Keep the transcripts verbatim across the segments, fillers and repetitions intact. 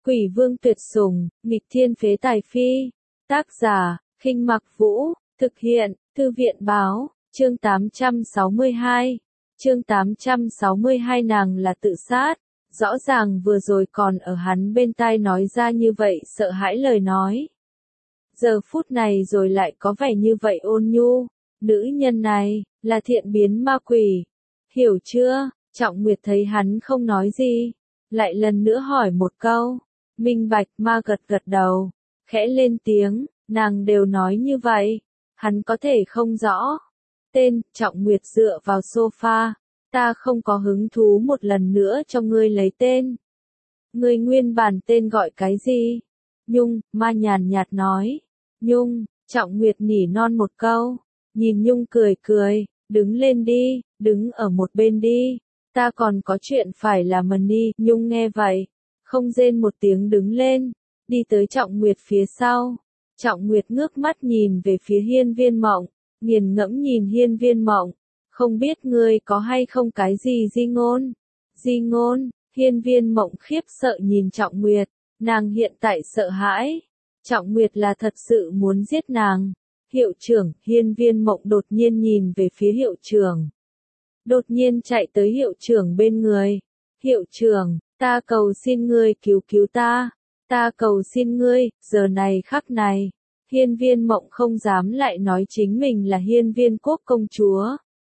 Quỷ vương tuyệt sủng, nghịch thiên phế tài phi. Tác giả, Khinh Mặc Vũ, thực hiện, Thư viện báo, chương tám trăm sáu mươi hai. Chương tám trăm sáu mươi hai nàng là tự sát. Rõ ràng vừa rồi còn ở hắn bên tai nói ra như vậy sợ hãi lời nói. Giờ phút này rồi lại có vẻ như vậy ôn nhu. Nữ nhân này, là thiện biến ma quỷ. Hiểu chưa? Trọng Nguyệt thấy hắn không nói gì. Lại lần nữa hỏi một câu. Minh Bạch ma gật gật đầu. Khẽ lên tiếng, nàng đều nói như vậy. Hắn có thể không rõ. Tên, Trọng Nguyệt dựa vào sofa. Ta không có hứng thú một lần nữa cho ngươi lấy tên. Ngươi nguyên bản tên gọi cái gì? Nhung, ma nhàn nhạt nói. Nhung, Trọng Nguyệt nỉ non một câu. Nhìn Nhung cười cười, đứng lên đi, đứng ở một bên đi. Ta còn có chuyện phải làm mần đi. Nhung nghe vậy, không rên một tiếng đứng lên, đi tới Trọng Nguyệt phía sau. Trọng Nguyệt ngước mắt nhìn về phía Hiên Viên Mộng, nghiền ngẫm nhìn Hiên Viên Mộng. Không biết ngươi có hay không cái gì di ngôn? Di ngôn, Hiên Viên Mộng khiếp sợ nhìn Trọng Nguyệt, nàng hiện tại sợ hãi. Trọng Nguyệt là thật sự muốn giết nàng. Hiệu trưởng, Hiên Viên Mộng đột nhiên nhìn về phía hiệu trưởng. Đột nhiên chạy tới hiệu trưởng bên người. Hiệu trưởng, ta cầu xin ngươi cứu cứu ta. Ta cầu xin ngươi, giờ này khắc này. Hiên Viên Mộng không dám lại nói chính mình là Hiên Viên Quốc công chúa.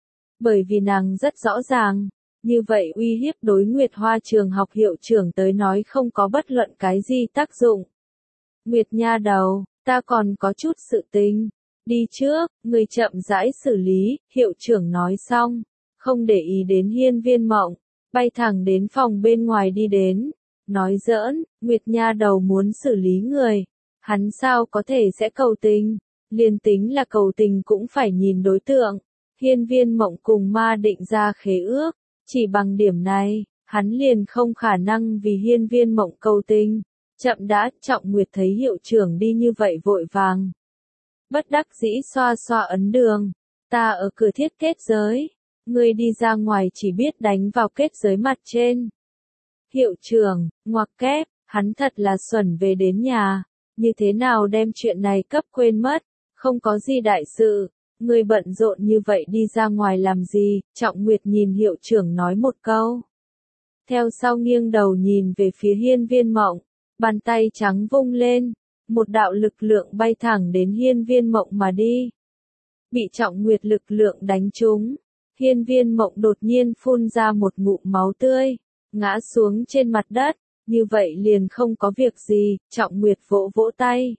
Bởi vì nàng rất rõ ràng, như vậy uy hiếp đối Nguyệt Hoa trường học hiệu trưởng tới nói không có bất luận cái gì tác dụng. Nguyệt nha đầu, ta còn có chút sự tình. Đi trước, người chậm rãi xử lý, hiệu trưởng nói xong, không để ý đến Hiên Viên Mộng, bay thẳng đến phòng bên ngoài đi đến. Nói giỡn, Nguyệt nha đầu muốn xử lý người, hắn sao có thể sẽ cầu tình, liền tính là cầu tình cũng phải nhìn đối tượng. Hiên Viên Mộng cùng ma định ra khế ước, chỉ bằng điểm này, hắn liền không khả năng vì Hiên Viên Mộng cầu tình. Chậm đã, Trọng Nguyệt thấy hiệu trưởng đi như vậy vội vàng. Bất đắc dĩ xoa xoa ấn đường, ta ở cửa thiết kết giới, ngươi đi ra ngoài chỉ biết đánh vào kết giới mặt trên. Hiệu trưởng, ngoặc kép, hắn thật là xuẩn về đến nhà, như thế nào đem chuyện này cấp quên mất, không có gì đại sự, ngươi bận rộn như vậy đi ra ngoài làm gì? Trọng Nguyệt nhìn hiệu trưởng nói một câu. Theo sau nghiêng đầu nhìn về phía Hiên Viên Mộng, bàn tay trắng vung lên, một đạo lực lượng bay thẳng đến Hiên Viên Mộng mà đi. Bị Trọng Nguyệt lực lượng đánh trúng, Hiên Viên Mộng đột nhiên phun ra một ngụm máu tươi, ngã xuống trên mặt đất, như vậy liền không có việc gì. Trọng Nguyệt vỗ vỗ tay,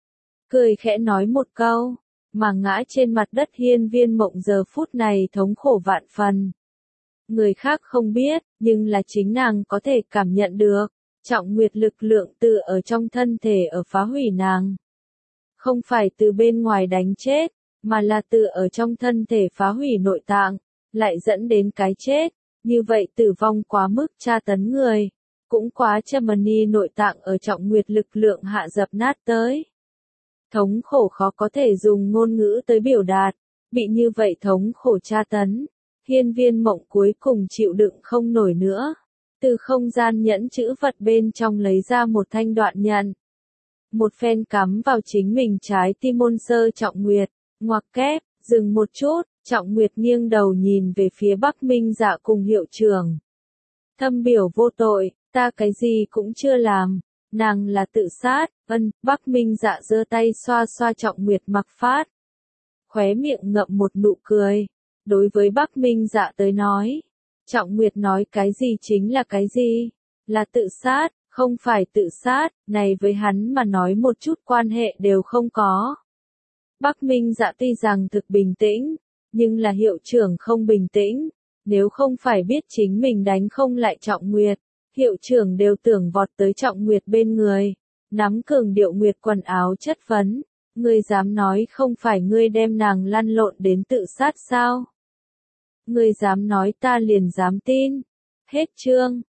cười khẽ nói một câu, mà ngã trên mặt đất Hiên Viên Mộng giờ phút này thống khổ vạn phần. Người khác không biết, nhưng là chính nàng có thể cảm nhận được. Trọng Nguyệt lực lượng từ ở trong thân thể ở phá hủy nàng. Không phải từ bên ngoài đánh chết, mà là từ ở trong thân thể phá hủy nội tạng, lại dẫn đến cái chết. Như vậy tử vong quá mức tra tấn người, cũng quá Germany nội tạng ở Trọng Nguyệt lực lượng hạ dập nát tới. Thống khổ khó có thể dùng ngôn ngữ tới biểu đạt, bị như vậy thống khổ tra tấn. Hiên Viên Mộng cuối cùng chịu đựng không nổi nữa. Từ không gian nhẫn chữ vật bên trong lấy ra một thanh đoạn nhận. Một phen cắm vào chính mình trái tim môn sơ Trọng Nguyệt, ngoặc kép, dừng một chút, Trọng Nguyệt nghiêng đầu nhìn về phía Bắc Minh Dạ cùng hiệu trưởng. Thâm biểu vô tội, ta cái gì cũng chưa làm, nàng là tự sát. Ân, Bắc Minh Dạ giơ tay xoa xoa Trọng Nguyệt mặc phát. Khóe miệng ngậm một nụ cười, đối với Bắc Minh Dạ tới nói. Trọng Nguyệt nói cái gì chính là cái gì, là tự sát, không phải tự sát, này với hắn mà nói một chút quan hệ đều không có. Bắc Minh Dạ tuy rằng thực bình tĩnh, nhưng là hiệu trưởng không bình tĩnh, nếu không phải biết chính mình đánh không lại Trọng Nguyệt, hiệu trưởng đều tưởng vọt tới Trọng Nguyệt bên người, nắm cường điệu Nguyệt quần áo chất vấn, ngươi dám nói không phải ngươi đem nàng lăn lộn đến tự sát sao? Ngươi dám nói ta liền dám tin. Hết chương.